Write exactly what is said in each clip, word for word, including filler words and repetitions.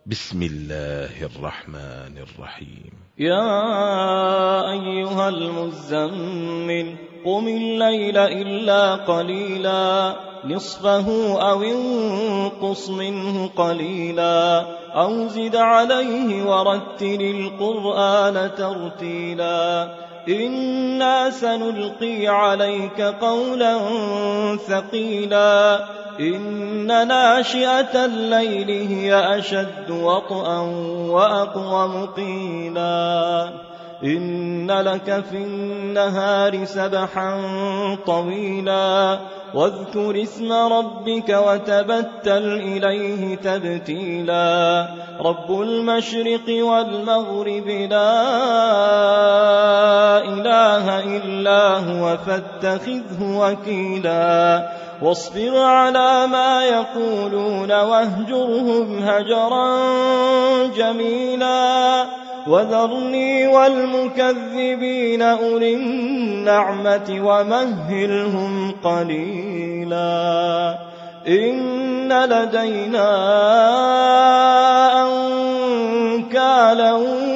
بسم الله الرحمن الرحيم. يا أيها المزمل قم الليل إلا قليلا نصفه أو انقص منه قليلا أو زد عليه ورتل القرآن ترتيلا إنا سنلقي عليك قولا ثقيلا إن ناشئة الليل هي أشد وطئا وأقوم قيلا إن لك في النهار سبحا طويلا واذكر اسم ربك وتبتل إليه تبتيلا رب المشرق والمغرب لا إله إلا هو فاتخذه وكيلا واصبر على ما يقولون واهجرهم هجرا جميلا وذرني والمكذبين أولي النعمة ومهلهم قليلا إن لدينا أنكالا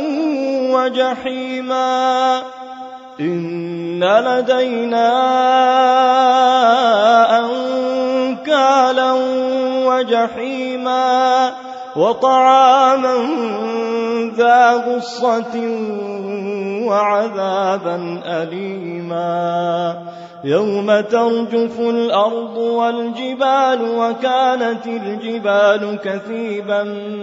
وجحيما إن لدينا أنكالا وجحيما وطعاما ذا غصة وعذابا أليما يوم ترجف الأرض والجبال وكانت الجبال كثيبا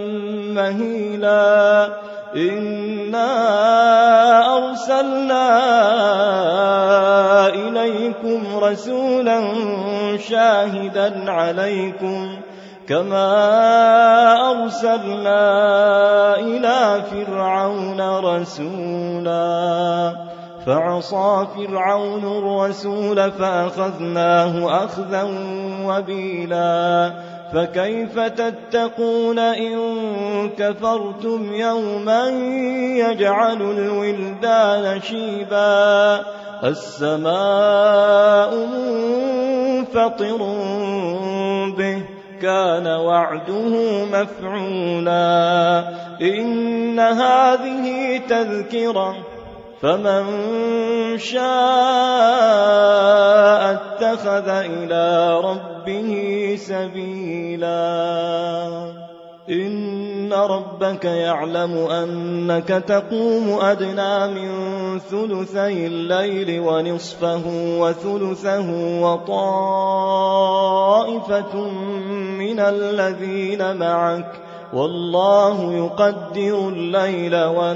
مهيلا إنا أرسلنا إليكم رسولا شاهدا عليكم كما أرسلنا إلى فرعون رسولا فعصى فرعون الرسول فأخذناه أخذا وبيلا فكيف تتقون إن كفرتم يوما يجعل الولدان شيبا السماء منفطر به كان وعده مفعولا إن هذه تذكرة فمن شاء اتخذ إلى ربه سبيلا إن ربك يعلم أنك تقوم أدنى من ثلثي الليل ونصفه وثلثه وطائفة من الذين معك والله يقدر الليل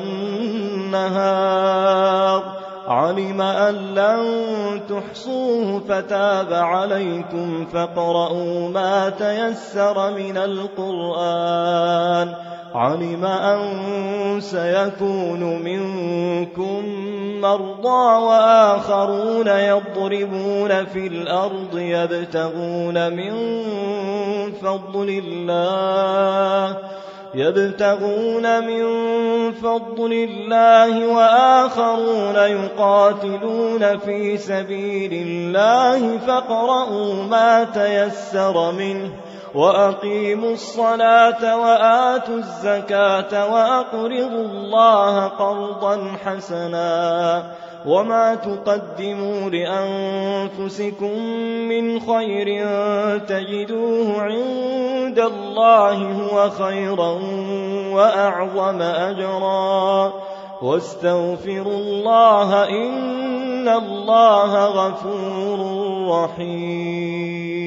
والنهار علم أن لن تحصوه فتاب عليكم فاقرؤوا ما تيسر من القرآن علم أن سيكون منكم مرضى وآخرون يضربون في الأرض يبتغون من فضل الله يبتغون من فضل الله وآخرون يقاتلون في سبيل الله فاقرؤوا ما تيسر منه وأقيموا الصلاة وآتوا الزكاة وأقرضوا الله قرضا حسنا وما تقدموا لأنفسكم من خير تجدوه عند الله هو خيرا وأعظم أجرا واستغفروا الله إن الله غفور رحيم.